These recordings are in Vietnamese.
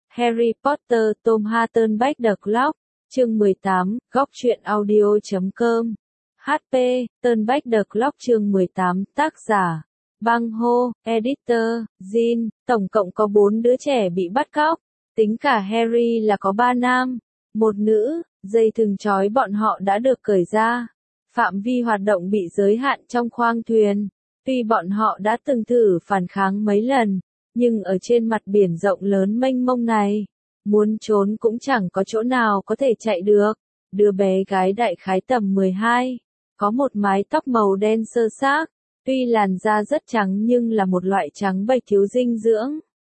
Harry Potter Tom Hatten The Clock, chương 18, góc truyện audio.com. HP, Turnback The Clock chương 18, tác giả, Bang Ho, editor, Jin, tổng cộng có 4 đứa trẻ bị bắt cóc, tính cả Harry là có 3 nam, 1 nữ, dây thừng trói bọn họ đã được cởi ra. Phạm vi hoạt động bị giới hạn trong khoang thuyền. Tuy bọn họ đã từng thử phản kháng mấy lần, nhưng ở trên mặt biển rộng lớn mênh mông này, muốn trốn cũng chẳng có chỗ nào có thể chạy được. Đứa bé gái đại khái tầm 12, có một mái tóc màu đen sơ xác, tuy làn da rất trắng nhưng là một loại trắng bệch thiếu dinh dưỡng.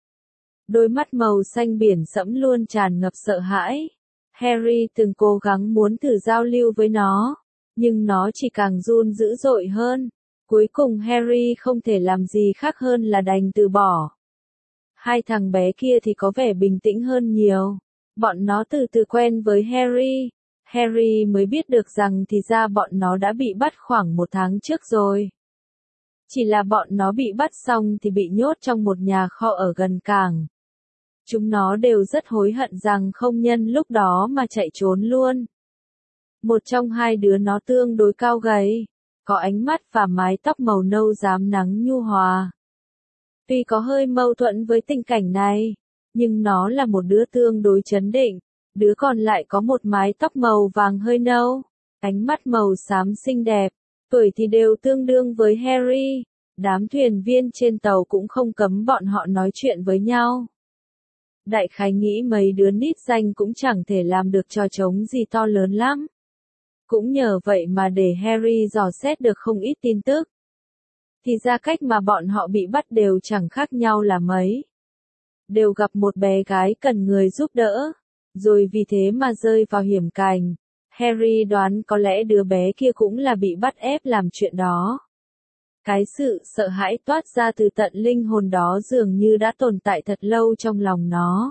Đôi mắt màu xanh biển sẫm luôn tràn ngập sợ hãi. Harry từng cố gắng muốn thử giao lưu với nó, nhưng nó chỉ càng run dữ dội hơn. Cuối cùng Harry không thể làm gì khác hơn là đành từ bỏ. Hai thằng bé kia thì có vẻ bình tĩnh hơn nhiều. Bọn nó từ từ quen với Harry. Harry mới biết được rằng thì ra bọn nó đã bị bắt khoảng 1 tháng trước rồi. Chỉ là bọn nó bị bắt xong thì bị nhốt trong một nhà kho ở gần cảng. Chúng nó đều rất hối hận rằng không nhân lúc đó mà chạy trốn luôn. Một trong hai đứa nó tương đối cao gầy, có ánh mắt và mái tóc màu nâu rám nắng nhu hòa. Tuy có hơi mâu thuẫn với tình cảnh này, nhưng nó là một đứa tương đối trấn định. Đứa còn lại có một mái tóc màu vàng hơi nâu, ánh mắt màu xám xinh đẹp, tuổi thì đều tương đương với Harry. Đám thuyền viên trên tàu cũng không cấm bọn họ nói chuyện với nhau. Đại khái nghĩ mấy đứa nít danh cũng chẳng thể làm được trò trống gì to lớn lắm. Cũng nhờ vậy mà để Harry dò xét được không ít tin tức. Thì ra cách mà bọn họ bị bắt đều chẳng khác nhau là mấy. Đều gặp một bé gái cần người giúp đỡ, rồi vì thế mà rơi vào hiểm cảnh. Harry đoán có lẽ đứa bé kia cũng là bị bắt ép làm chuyện đó. Cái sự sợ hãi toát ra từ tận linh hồn đó dường như đã tồn tại thật lâu trong lòng nó.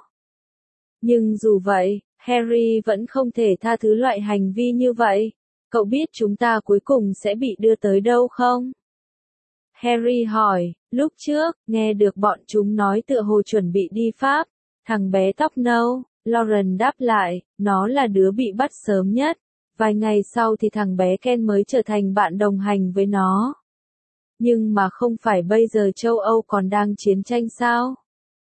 Nhưng dù vậy, Harry vẫn không thể tha thứ loại hành vi như vậy. Cậu biết chúng ta cuối cùng sẽ bị đưa tới đâu không? Harry hỏi, lúc trước, nghe được bọn chúng nói tựa hồ chuẩn bị đi Pháp. Thằng bé tóc nâu, Lauren đáp lại, nó là đứa bị bắt sớm nhất. Vài ngày sau thì thằng bé Ken mới trở thành bạn đồng hành với nó. Nhưng mà không phải bây giờ châu Âu còn đang chiến tranh sao?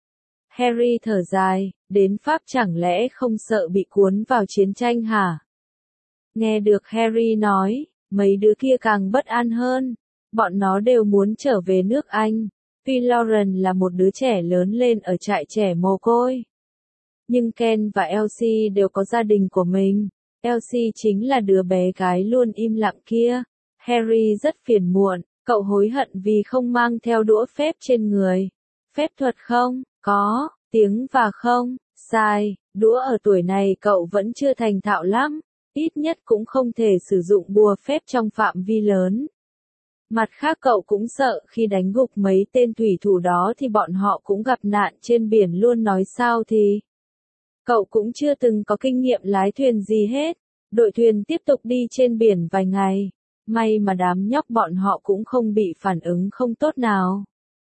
Harry thở dài, đến Pháp chẳng lẽ không sợ bị cuốn vào chiến tranh hả? Nghe được Harry nói, mấy đứa kia càng bất an hơn. Bọn nó đều muốn trở về nước Anh. Tuy Lauren là một đứa trẻ lớn lên ở trại trẻ mồ côi, nhưng Ken và Elsie đều có gia đình của mình. Elsie chính là đứa bé gái luôn im lặng kia. Harry rất phiền muộn, cậu hối hận vì không mang theo đũa phép trên người. Phép thuật không? Có, tiếng và không? Sai, đũa ở tuổi này cậu vẫn chưa thành thạo lắm. Ít nhất cũng không thể sử dụng bùa phép trong phạm vi lớn. Mặt khác cậu cũng sợ khi đánh gục mấy tên thủy thủ đó thì bọn họ cũng gặp nạn trên biển luôn nói sao thì. Cậu cũng chưa từng có kinh nghiệm lái thuyền gì hết. Đội thuyền tiếp tục đi trên biển vài ngày. May mà đám nhóc bọn họ cũng không bị phản ứng không tốt nào,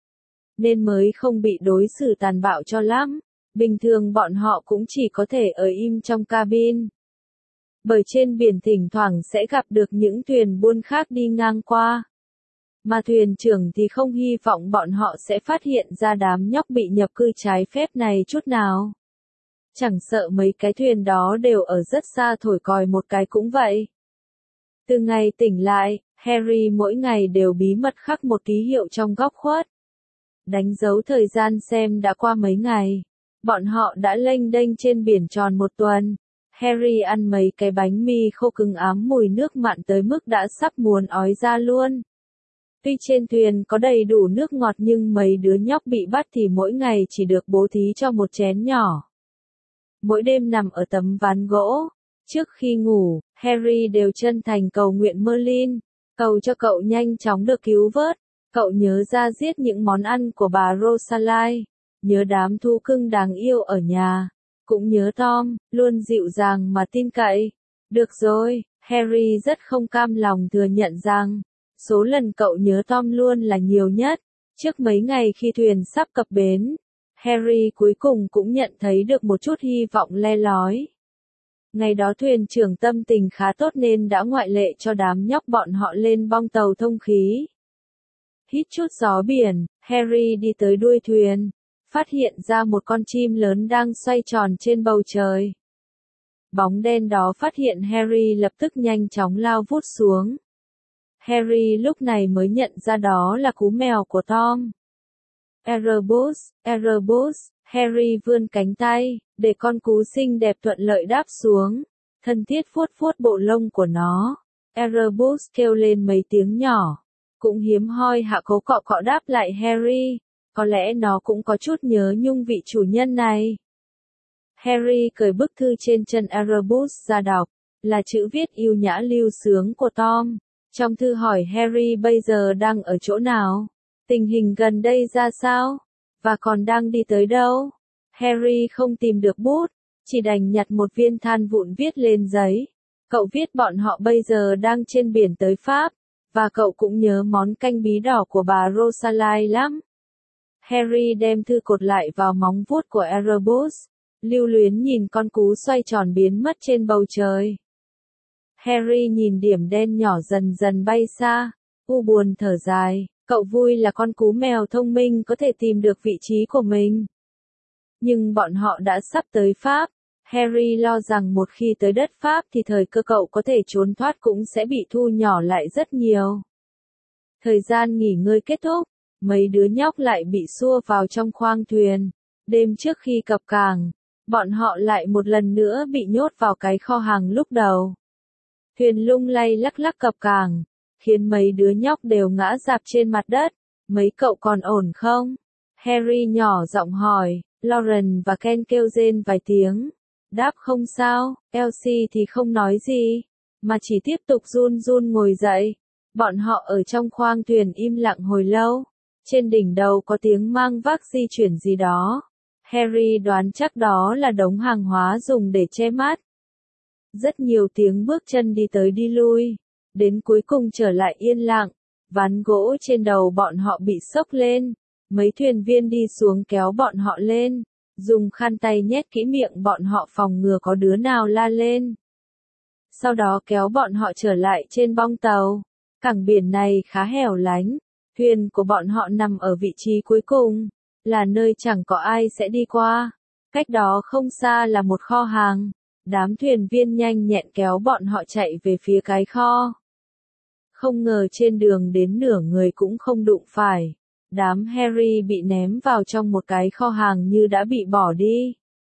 nên mới không bị đối xử tàn bạo cho lắm. Bình thường bọn họ cũng chỉ có thể ở im trong cabin. Bởi trên biển thỉnh thoảng sẽ gặp được những thuyền buôn khác đi ngang qua. Mà thuyền trưởng thì không hy vọng bọn họ sẽ phát hiện ra đám nhóc bị nhập cư trái phép này chút nào. Chẳng sợ mấy cái thuyền đó đều ở rất xa thổi còi một cái cũng vậy. Từ ngày tỉnh lại, Harry mỗi ngày đều bí mật khắc một ký hiệu trong góc khuất. Đánh dấu thời gian xem đã qua mấy ngày. Bọn họ đã lênh đênh trên biển tròn 1 tuần. Harry ăn mấy cái bánh mì khô cứng ám mùi nước mặn tới mức đã sắp muốn ói ra luôn. Tuy trên thuyền có đầy đủ nước ngọt nhưng mấy đứa nhóc bị bắt thì mỗi ngày chỉ được bố thí cho một chén nhỏ. Mỗi đêm nằm ở tấm ván gỗ. Trước khi ngủ, Harry đều chân thành cầu nguyện Merlin, cầu cho cậu nhanh chóng được cứu vớt. Cậu nhớ ra giết những món ăn của bà Rosalie, nhớ đám thú cưng đáng yêu ở nhà, cũng nhớ Tom, luôn dịu dàng mà tin cậy. Được rồi, Harry rất không cam lòng thừa nhận rằng, số lần cậu nhớ Tom luôn là nhiều nhất. Trước mấy ngày khi thuyền sắp cập bến, Harry cuối cùng cũng nhận thấy được một chút hy vọng le lói. Ngày đó thuyền trưởng tâm tình khá tốt nên đã ngoại lệ cho đám nhóc bọn họ lên bong tàu thông khí. Hít chút gió biển, Harry đi tới đuôi thuyền, phát hiện ra một con chim lớn đang xoay tròn trên bầu trời. Bóng đen đó phát hiện Harry lập tức nhanh chóng lao vút xuống. Harry lúc này mới nhận ra đó là cú mèo của Tom. Erebus, Erebus, Harry vươn cánh tay, để con cú xinh đẹp thuận lợi đáp xuống, thân thiết vuốt vuốt bộ lông của nó. Erebus kêu lên mấy tiếng nhỏ, cũng hiếm hoi hạ cố cọ cọ đáp lại Harry, có lẽ nó cũng có chút nhớ nhung vị chủ nhân này. Harry cởi bức thư trên chân Erebus ra đọc, là chữ viết yêu nhã lưu sướng của Tom. Trong thư hỏi Harry bây giờ đang ở chỗ nào, tình hình gần đây ra sao, và còn đang đi tới đâu. Harry không tìm được bút, chỉ đành nhặt một viên than vụn viết lên giấy. Cậu viết bọn họ bây giờ đang trên biển tới Pháp, và cậu cũng nhớ món canh bí đỏ của bà Rosalie lắm. Harry đem thư cột lại vào móng vuốt của Erebus, lưu luyến nhìn con cú xoay tròn biến mất trên bầu trời. Harry nhìn điểm đen nhỏ dần dần bay xa, buồn thở dài, cậu vui là con cú mèo thông minh có thể tìm được vị trí của mình. Nhưng bọn họ đã sắp tới Pháp, Harry lo rằng một khi tới đất Pháp thì thời cơ cậu có thể trốn thoát cũng sẽ bị thu nhỏ lại rất nhiều. Thời gian nghỉ ngơi kết thúc, mấy đứa nhóc lại bị xua vào trong khoang thuyền. Đêm trước khi cập cảng, bọn họ lại một lần nữa bị nhốt vào cái kho hàng lúc đầu. Thuyền lung lay lắc lắc cập cảng, khiến mấy đứa nhóc đều ngã rạp trên mặt đất. Mấy cậu còn ổn không? Harry nhỏ giọng hỏi. Lauren và Ken kêu rên vài tiếng. Đáp không sao. Elsie thì không nói gì, mà chỉ tiếp tục run run ngồi dậy. Bọn họ ở trong khoang thuyền im lặng hồi lâu. Trên đỉnh đầu có tiếng mang vác di chuyển gì đó. Harry đoán chắc đó là đống hàng hóa dùng để che mát. Rất nhiều tiếng bước chân đi tới đi lui. Đến cuối cùng trở lại yên lặng. Ván gỗ trên đầu bọn họ bị xốc lên. Mấy thuyền viên đi xuống kéo bọn họ lên. Dùng khăn tay nhét kỹ miệng bọn họ phòng ngừa có đứa nào la lên. Sau đó kéo bọn họ trở lại trên bong tàu. Cảng biển này khá hẻo lánh. Thuyền của bọn họ nằm ở vị trí cuối cùng, là nơi chẳng có ai sẽ đi qua. Cách đó không xa là một kho hàng. Đám thuyền viên nhanh nhẹn kéo bọn họ chạy về phía cái kho. Không ngờ trên đường đến nửa người cũng không đụng phải. Đám Harry bị ném vào trong một cái kho hàng như đã bị bỏ đi.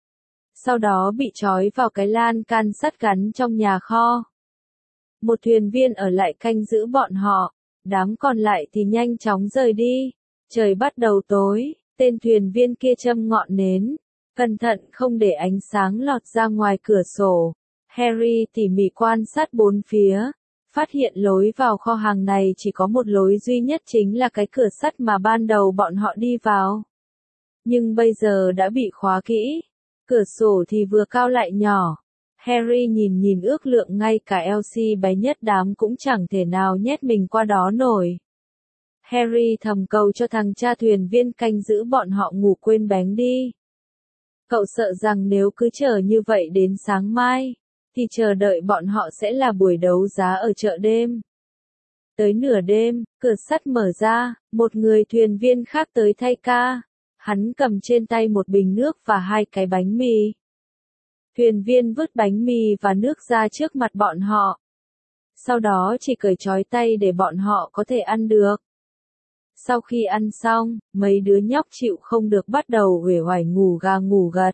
Sau đó bị trói vào cái lan can sắt gắn trong nhà kho. Một thuyền viên ở lại canh giữ bọn họ. Đám còn lại thì nhanh chóng rời đi. Trời bắt đầu tối, tên thuyền viên kia châm ngọn nến, cẩn thận không để ánh sáng lọt ra ngoài cửa sổ. Harry tỉ mỉ quan sát bốn phía, phát hiện lối vào kho hàng này chỉ có một lối duy nhất, chính là cái cửa sắt mà ban đầu bọn họ đi vào. Nhưng bây giờ đã bị khóa kỹ, cửa sổ thì vừa cao lại nhỏ. Harry nhìn ước lượng ngay cả Elsie bé nhất đám cũng chẳng thể nào nhét mình qua đó nổi. Harry thầm cầu cho thằng cha thuyền viên canh giữ bọn họ ngủ quên bén đi. Cậu sợ rằng nếu cứ chờ như vậy đến sáng mai, thì chờ đợi bọn họ sẽ là buổi đấu giá ở chợ đêm. Tới nửa đêm, cửa sắt mở ra, một người thuyền viên khác tới thay ca. Hắn cầm trên tay một bình nước và 2 cái bánh mì. Thuyền viên vứt bánh mì và nước ra trước mặt bọn họ. Sau đó chỉ cởi trói tay để bọn họ có thể ăn được. Sau khi ăn xong, mấy đứa nhóc chịu không được bắt đầu uể oải ngủ gà ngủ gật.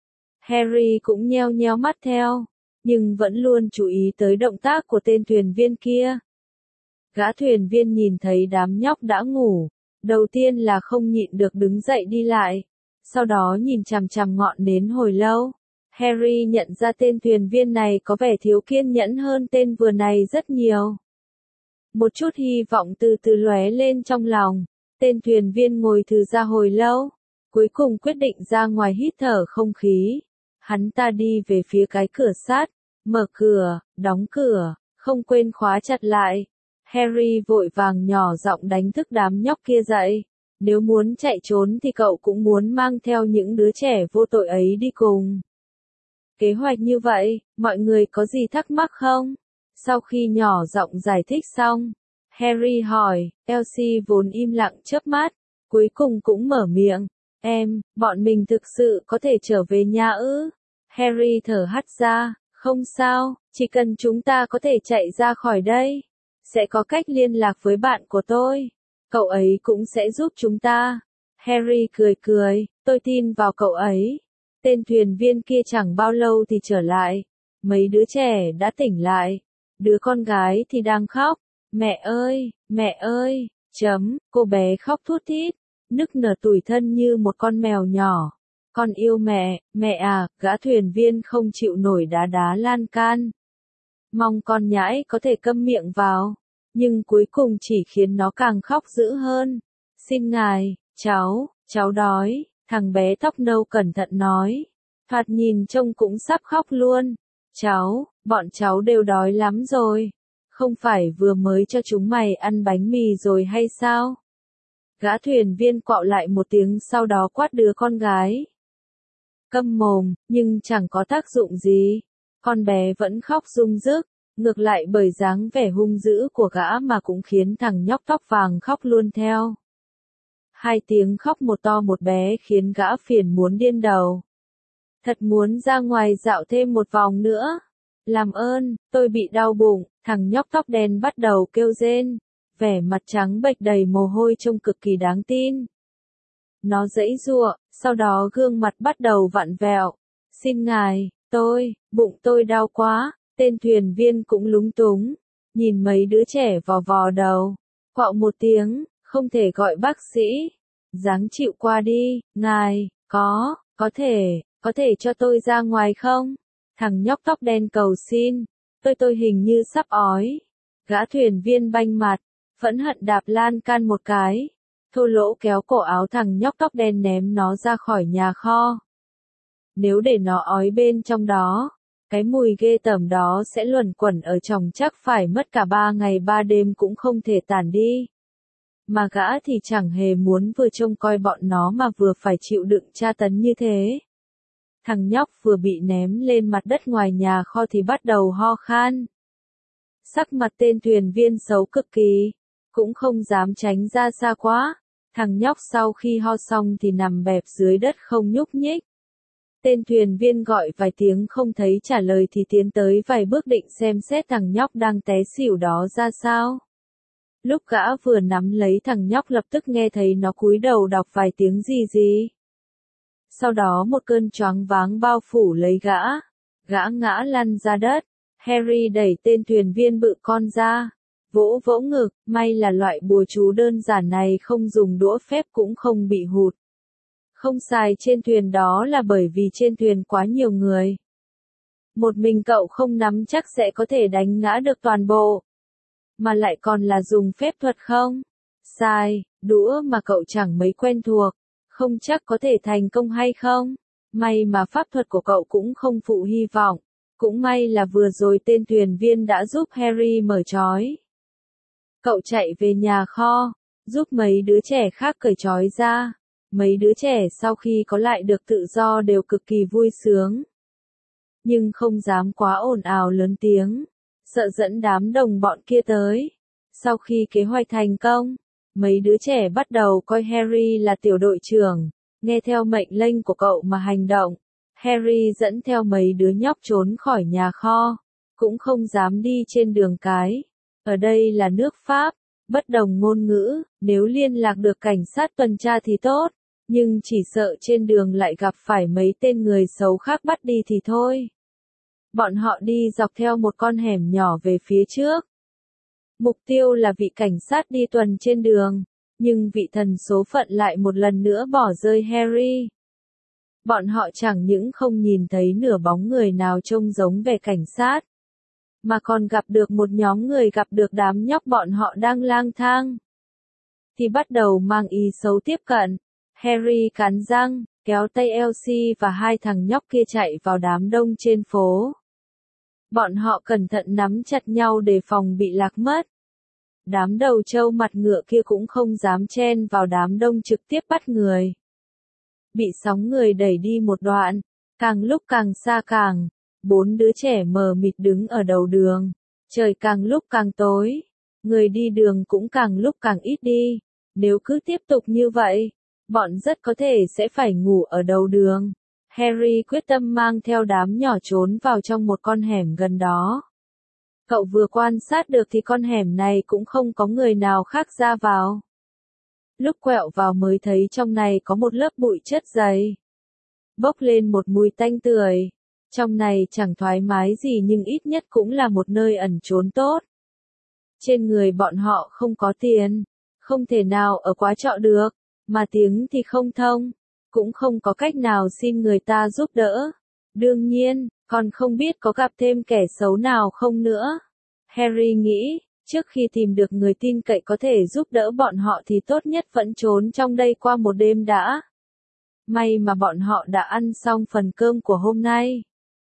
Harry cũng nheo nheo mắt theo, nhưng vẫn luôn chú ý tới động tác của tên thuyền viên kia. Gã thuyền viên nhìn thấy đám nhóc đã ngủ, đầu tiên là không nhịn được đứng dậy đi lại, sau đó nhìn chằm chằm ngọn nến hồi lâu. Harry nhận ra tên thuyền viên này có vẻ thiếu kiên nhẫn hơn tên vừa này rất nhiều. Một chút hy vọng từ từ lóe lên trong lòng. Tên thuyền viên ngồi thừ ra hồi lâu, cuối cùng quyết định ra ngoài hít thở không khí. Hắn ta đi về phía cái cửa sắt, mở cửa, đóng cửa, không quên khóa chặt lại. Harry vội vàng nhỏ giọng đánh thức đám nhóc kia dậy. Nếu muốn chạy trốn thì cậu cũng muốn mang theo những đứa trẻ vô tội ấy đi cùng. Kế hoạch như vậy, mọi người có gì thắc mắc không? Sau khi nhỏ giọng giải thích xong, Harry hỏi, Elsie vốn im lặng chớp mắt, cuối cùng cũng mở miệng, bọn mình thực sự có thể trở về nhà ư? Harry thở hắt ra, không sao, chỉ cần chúng ta có thể chạy ra khỏi đây, sẽ có cách liên lạc với bạn của tôi. Cậu ấy cũng sẽ giúp chúng ta. Harry cười cười, tôi tin vào cậu ấy. Tên thuyền viên kia chẳng bao lâu thì trở lại. Mấy đứa trẻ đã tỉnh lại. Đứa con gái thì đang khóc. Mẹ ơi, cô bé khóc thút thít, nức nở tủi thân như một con mèo nhỏ. Con yêu mẹ à, gã thuyền viên không chịu nổi đá đá lan can. Mong con nhãi có thể câm miệng vào. Nhưng cuối cùng chỉ khiến nó càng khóc dữ hơn. Xin ngài, cháu đói, thằng bé tóc nâu cẩn thận nói. Thoạt nhìn trông cũng sắp khóc luôn. Bọn cháu đều đói lắm rồi. Không phải vừa mới cho chúng mày ăn bánh mì rồi hay sao? Gã thuyền viên quạo lại một tiếng sau đó quát đứa con gái. Câm mồm, nhưng chẳng có tác dụng gì. Con bé vẫn khóc rung rức. Ngược lại bởi dáng vẻ hung dữ của gã mà cũng khiến thằng nhóc tóc vàng khóc luôn theo. Hai tiếng khóc một to một bé khiến gã phiền muốn điên đầu. Thật muốn ra ngoài dạo thêm một vòng nữa. Làm ơn, tôi bị đau bụng, thằng nhóc tóc đen bắt đầu kêu rên. Vẻ mặt trắng bệch đầy mồ hôi trông cực kỳ đáng tin. Nó giãy giụa, sau đó gương mặt bắt đầu vặn vẹo. Xin ngài, bụng tôi đau quá. Tên thuyền viên cũng lúng túng, nhìn mấy đứa trẻ vò vò đầu, quạo một tiếng, không thể gọi bác sĩ, ráng chịu qua đi, ngài, có thể cho tôi ra ngoài không? Thằng nhóc tóc đen cầu xin, tôi hình như sắp ói. Gã thuyền viên banh mặt, phẫn hận đạp lan can một cái, thô lỗ kéo cổ áo thằng nhóc tóc đen ném nó ra khỏi nhà kho. Nếu để nó ói bên trong đó, cái mùi ghê tởm đó sẽ luẩn quẩn ở trong chắc phải mất cả 3 ngày 3 đêm cũng không thể tản đi. Mà gã thì chẳng hề muốn vừa trông coi bọn nó mà vừa phải chịu đựng tra tấn như thế. Thằng nhóc vừa bị ném lên mặt đất ngoài nhà kho thì bắt đầu ho khan. Sắc mặt tên thuyền viên xấu cực kỳ, cũng không dám tránh ra xa quá. Thằng nhóc sau khi ho xong thì nằm bẹp dưới đất không nhúc nhích. Tên thuyền viên gọi vài tiếng không thấy trả lời thì tiến tới vài bước định xem xét thằng nhóc đang té xỉu đó ra sao. Lúc gã vừa nắm lấy thằng nhóc lập tức nghe thấy nó cúi đầu đọc vài tiếng gì. Sau đó một cơn choáng váng bao phủ lấy gã ngã lăn ra đất. Harry đẩy tên thuyền viên bự con ra, vỗ vỗ ngực, may là loại bùa chú đơn giản này không dùng đũa phép cũng không bị hụt. Không xài trên thuyền đó là bởi vì trên thuyền quá nhiều người. Một mình cậu không nắm chắc sẽ có thể đánh ngã được toàn bộ. Mà lại còn là dùng phép thuật không? Xài, đũa mà cậu chẳng mấy quen thuộc, không chắc có thể thành công hay không. May mà pháp thuật của cậu cũng không phụ hy vọng. Cũng may là vừa rồi tên thuyền viên đã giúp Harry mở trói. Cậu chạy về nhà kho, giúp mấy đứa trẻ khác cởi trói ra. Mấy đứa trẻ sau khi có lại được tự do đều cực kỳ vui sướng. Nhưng không dám quá ồn ào lớn tiếng, sợ dẫn đám đồng bọn kia tới. Sau khi kế hoạch thành công, mấy đứa trẻ bắt đầu coi Harry là tiểu đội trưởng, nghe theo mệnh lệnh của cậu mà hành động. Harry dẫn theo mấy đứa nhóc trốn khỏi nhà kho, cũng không dám đi trên đường cái. Ở đây là nước Pháp, bất đồng ngôn ngữ, nếu liên lạc được cảnh sát tuần tra thì tốt. Nhưng chỉ sợ trên đường lại gặp phải mấy tên người xấu khác bắt đi thì thôi. Bọn họ đi dọc theo một con hẻm nhỏ về phía trước. Mục tiêu là vị cảnh sát đi tuần trên đường, nhưng vị thần số phận lại một lần nữa bỏ rơi Harry. Bọn họ chẳng những không nhìn thấy nửa bóng người nào trông giống vẻ cảnh sát, mà còn gặp được một nhóm người gặp được đám nhóc bọn họ đang lang thang. Thì bắt đầu mang ý xấu tiếp cận. Harry cắn răng, kéo tay Elsie và hai thằng nhóc kia chạy vào đám đông trên phố. Bọn họ cẩn thận nắm chặt nhau để phòng bị lạc mất. Đám đầu trâu mặt ngựa kia cũng không dám chen vào đám đông trực tiếp bắt người. Bị sóng người đẩy đi một đoạn, càng lúc càng xa càng, 4 đứa trẻ mờ mịt đứng ở đầu đường. Trời càng lúc càng tối, người đi đường cũng càng lúc càng ít đi. Nếu cứ tiếp tục như vậy, bọn rất có thể sẽ phải ngủ ở đầu đường. Harry quyết tâm mang theo đám nhỏ trốn vào trong một con hẻm gần đó. Cậu vừa quan sát được thì con hẻm này cũng không có người nào khác ra vào. Lúc quẹo vào mới thấy trong này có một lớp bụi chất dày. Bốc lên một mùi tanh tưởi. Trong này chẳng thoải mái gì nhưng ít nhất cũng là một nơi ẩn trốn tốt. Trên người bọn họ không có tiền, không thể nào ở quá trọ được, mà tiếng thì không thông, cũng không có cách nào xin người ta giúp đỡ. Đương nhiên, còn không biết có gặp thêm kẻ xấu nào không nữa. Harry nghĩ, trước khi tìm được người tin cậy có thể giúp đỡ bọn họ thì tốt nhất vẫn trốn trong đây qua một đêm đã. May mà bọn họ đã ăn xong phần cơm của hôm nay.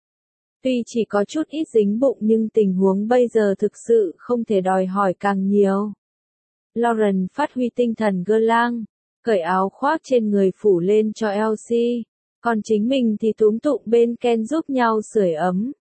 Tuy chỉ có chút ít dính bụng nhưng tình huống bây giờ thực sự không thể đòi hỏi càng nhiều. Lauren phát huy tinh thần gơ lang, cởi áo khoác trên người phủ lên cho Elsie, còn chính mình thì túm tụm bên Ken giúp nhau sưởi ấm.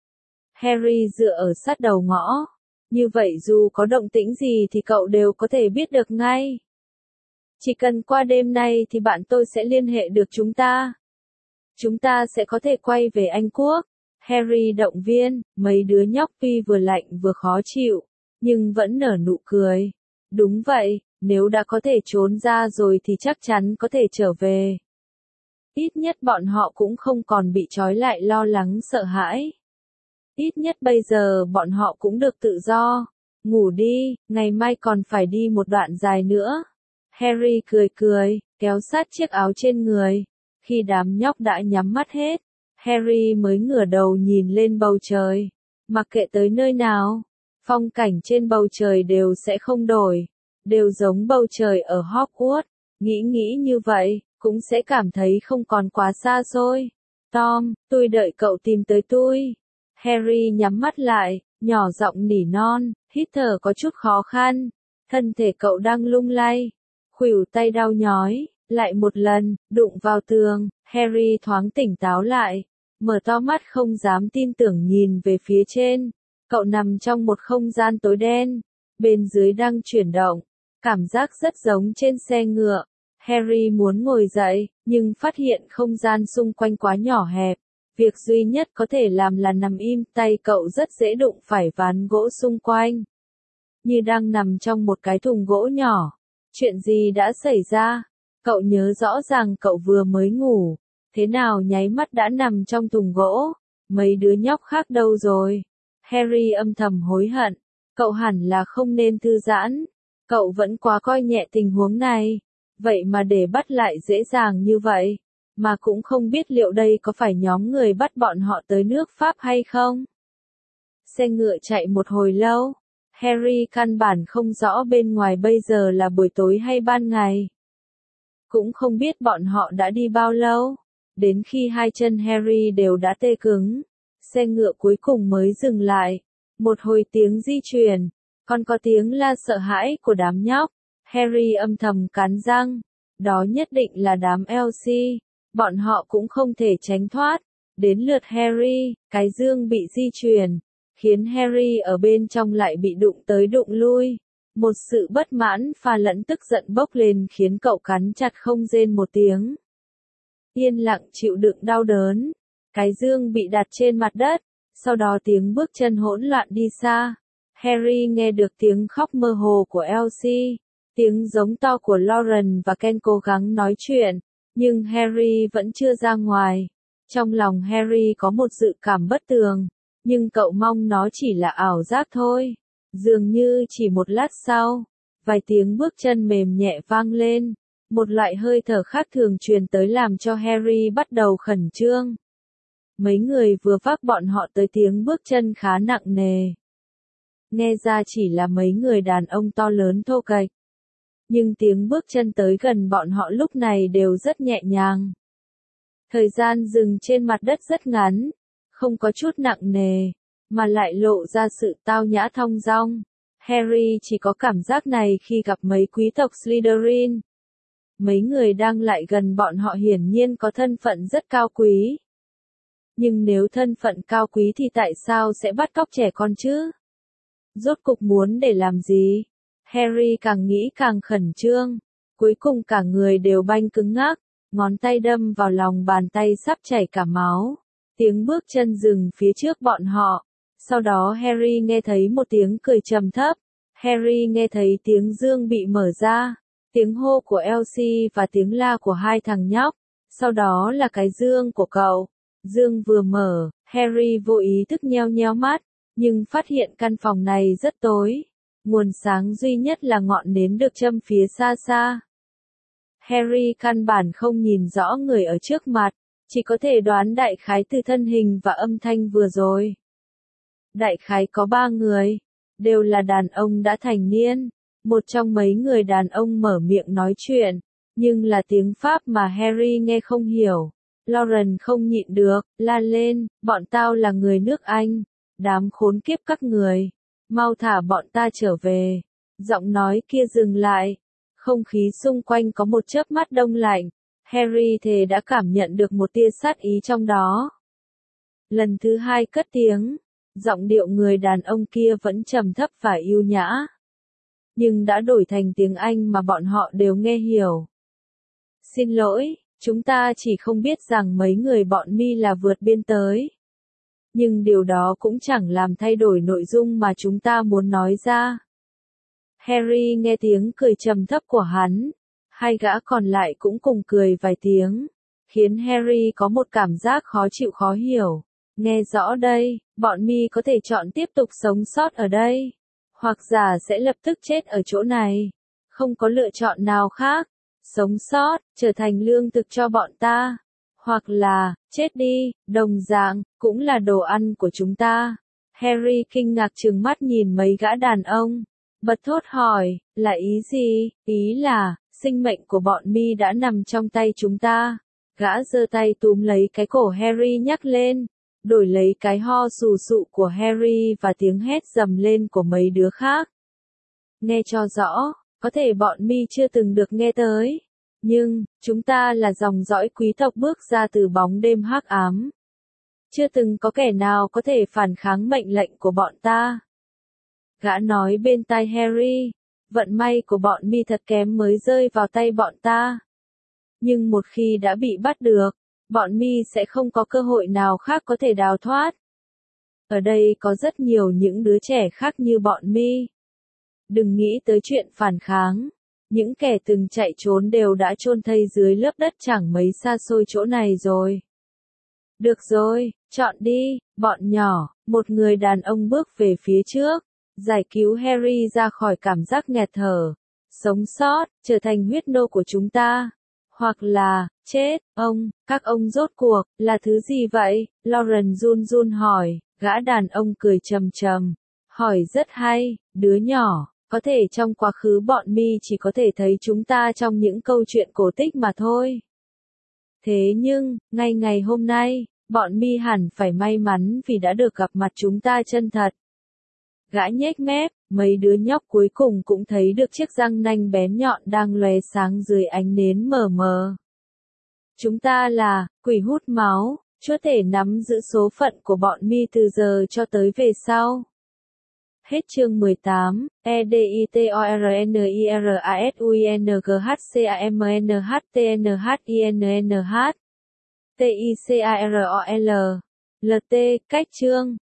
Harry dựa ở sát đầu ngõ, như vậy dù có động tĩnh gì thì cậu đều có thể biết được ngay. Chỉ cần qua đêm nay thì bạn tôi sẽ liên hệ được chúng ta. Chúng ta sẽ có thể quay về Anh Quốc. Harry động viên, mấy đứa nhóc tuy vừa lạnh vừa khó chịu, nhưng vẫn nở nụ cười. Đúng vậy, nếu đã có thể trốn ra rồi thì chắc chắn có thể trở về. Ít nhất bọn họ cũng không còn bị trói lại lo lắng sợ hãi. Ít nhất bây giờ bọn họ cũng được tự do. Ngủ đi, ngày mai còn phải đi một đoạn dài nữa. Harry cười cười, kéo sát chiếc áo trên người. Khi đám nhóc đã nhắm mắt hết, Harry mới ngửa đầu nhìn lên bầu trời. Mặc kệ tới nơi nào, phong cảnh trên bầu trời đều sẽ không đổi, đều giống bầu trời ở Hogwarts. Nghĩ như vậy, cũng sẽ cảm thấy không còn quá xa xôi. Tom, tôi đợi cậu tìm tới tôi. Harry nhắm mắt lại, nhỏ giọng nỉ non, hít thở có chút khó khăn. Thân thể cậu đang lung lay, khuỷu tay đau nhói, lại một lần, đụng vào tường. Harry thoáng tỉnh táo lại, mở to mắt không dám tin tưởng nhìn về phía trên. Cậu nằm trong một không gian tối đen, bên dưới đang chuyển động, cảm giác rất giống trên xe ngựa. Harry muốn ngồi dậy, nhưng phát hiện không gian xung quanh quá nhỏ hẹp. Việc duy nhất có thể làm là nằm im, tay cậu rất dễ đụng phải ván gỗ xung quanh. Như đang nằm trong một cái thùng gỗ nhỏ. Chuyện gì đã xảy ra? Cậu nhớ rõ ràng cậu vừa mới ngủ. Thế nào nháy mắt đã nằm trong thùng gỗ? Mấy đứa nhóc khác đâu rồi? Harry âm thầm hối hận. Cậu hẳn là không nên thư giãn. Cậu vẫn quá coi nhẹ tình huống này. Vậy mà để bắt lại dễ dàng như vậy. Mà cũng không biết liệu đây có phải nhóm người bắt bọn họ tới nước Pháp hay không? Xe ngựa chạy một hồi lâu. Harry căn bản không rõ bên ngoài bây giờ là buổi tối hay ban ngày. Cũng không biết bọn họ đã đi bao lâu. Đến khi hai chân Harry đều đã tê cứng, xe ngựa cuối cùng mới dừng lại. Một hồi tiếng di chuyển, còn có tiếng la sợ hãi của đám nhóc. Harry âm thầm cắn răng. Đó nhất định là đám Elsie. Bọn họ cũng không thể tránh thoát. Đến lượt Harry, cái dương bị di chuyển, khiến Harry ở bên trong lại bị đụng tới đụng lui. Một sự bất mãn pha lẫn tức giận bốc lên khiến cậu cắn chặt không rên một tiếng. Yên lặng chịu đựng đau đớn. Cái dương bị đặt trên mặt đất, sau đó tiếng bước chân hỗn loạn đi xa. Harry nghe được tiếng khóc mơ hồ của Elsie, tiếng giống to của Lauren và Ken cố gắng nói chuyện, nhưng Harry vẫn chưa ra ngoài. Trong lòng Harry có một dự cảm bất tường, nhưng cậu mong nó chỉ là ảo giác thôi. Dường như chỉ một lát sau, vài tiếng bước chân mềm nhẹ vang lên, một loại hơi thở khác thường truyền tới làm cho Harry bắt đầu khẩn trương. Mấy người vừa vác bọn họ tới tiếng bước chân khá nặng nề. Nghe ra chỉ là mấy người đàn ông to lớn thô kệch. Nhưng tiếng bước chân tới gần bọn họ lúc này đều rất nhẹ nhàng. Thời gian dừng trên mặt đất rất ngắn, không có chút nặng nề, mà lại lộ ra sự tao nhã thong dong. Harry chỉ có cảm giác này khi gặp mấy quý tộc Slytherin. Mấy người đang lại gần bọn họ hiển nhiên có thân phận rất cao quý. Nhưng nếu thân phận cao quý thì tại sao sẽ bắt cóc trẻ con chứ? Rốt cục muốn để làm gì? Harry càng nghĩ càng khẩn trương. Cuối cùng cả người đều banh cứng ngắc, ngón tay đâm vào lòng bàn tay sắp chảy cả máu. Tiếng bước chân dừng phía trước bọn họ. Sau đó Harry nghe thấy một tiếng cười trầm thấp. Harry nghe thấy tiếng dương bị mở ra. Tiếng hô của Elsie và tiếng la của hai thằng nhóc. Sau đó là cái dương của cậu. Dương vừa mở, Harry vô ý thức nheo nheo mắt, nhưng phát hiện căn phòng này rất tối. Nguồn sáng duy nhất là ngọn nến được châm phía xa xa. Harry căn bản không nhìn rõ người ở trước mặt, chỉ có thể đoán đại khái từ thân hình và âm thanh vừa rồi. Đại khái có 3 người, đều là đàn ông đã thành niên. Một trong mấy người đàn ông mở miệng nói chuyện, nhưng là tiếng Pháp mà Harry nghe không hiểu. Lauren không nhịn được, la lên, bọn tao là người nước Anh, đám khốn kiếp các người, mau thả bọn ta trở về. Giọng nói kia dừng lại, không khí xung quanh có một chớp mắt đông lạnh, Harry thề đã cảm nhận được một tia sát ý trong đó. Lần thứ 2 cất tiếng, giọng điệu người đàn ông kia vẫn trầm thấp và yêu nhã, nhưng đã đổi thành tiếng Anh mà bọn họ đều nghe hiểu. Xin lỗi. Chúng ta chỉ không biết rằng mấy người bọn mi là vượt biên tới. Nhưng điều đó cũng chẳng làm thay đổi nội dung mà chúng ta muốn nói ra. Harry nghe tiếng cười trầm thấp của hắn. Hai gã còn lại cũng cùng cười vài tiếng. Khiến Harry có một cảm giác khó chịu khó hiểu. Nghe rõ đây, bọn mi có thể chọn tiếp tục sống sót ở đây. Hoặc giả sẽ lập tức chết ở chỗ này. Không có lựa chọn nào khác. Sống sót, trở thành lương thực cho bọn ta. Hoặc là, chết đi, đồng dạng, cũng là đồ ăn của chúng ta. Harry kinh ngạc trừng mắt nhìn mấy gã đàn ông. Bật thốt hỏi, là ý gì? Ý là, sinh mệnh của bọn mi đã nằm trong tay chúng ta. Gã giơ tay túm lấy cái cổ Harry nhắc lên. Đổi lấy cái ho sù sụ của Harry và tiếng hét dầm lên của mấy đứa khác. Nghe cho rõ. Có thể bọn mi chưa từng được nghe tới. Nhưng, chúng ta là dòng dõi quý tộc bước ra từ bóng đêm hắc ám. Chưa từng có kẻ nào có thể phản kháng mệnh lệnh của bọn ta. Gã nói bên tai Harry, vận may của bọn mi thật kém mới rơi vào tay bọn ta. Nhưng một khi đã bị bắt được, bọn mi sẽ không có cơ hội nào khác có thể đào thoát. Ở đây có rất nhiều những đứa trẻ khác như bọn mi. Đừng nghĩ tới chuyện phản kháng. Những kẻ từng chạy trốn đều đã chôn thây dưới lớp đất chẳng mấy xa xôi chỗ này rồi. Được rồi, chọn đi, bọn nhỏ. Một người đàn ông bước về phía trước, giải cứu Harry ra khỏi cảm giác nghẹt thở. Sống sót, trở thành huyết nô của chúng ta. Hoặc là, chết, các ông rốt cuộc, là thứ gì vậy? Lauren run run hỏi, gã đàn ông cười trầm trầm. Hỏi rất hay, đứa nhỏ. Có thể trong quá khứ bọn mi chỉ có thể thấy chúng ta trong những câu chuyện cổ tích mà thôi. Thế nhưng, ngay ngày hôm nay, bọn mi hẳn phải may mắn vì đã được gặp mặt chúng ta chân thật. Gã nhếch mép, mấy đứa nhóc cuối cùng cũng thấy được chiếc răng nanh bén nhọn đang lóe sáng dưới ánh nến mờ mờ. Chúng ta là, quỷ hút máu, chúa tể nắm giữ số phận của bọn mi từ giờ cho tới về sau. Hết chương 18, EDITORNIRASUINGHCAMNHTNHINNH TICAROL LT, cách chương.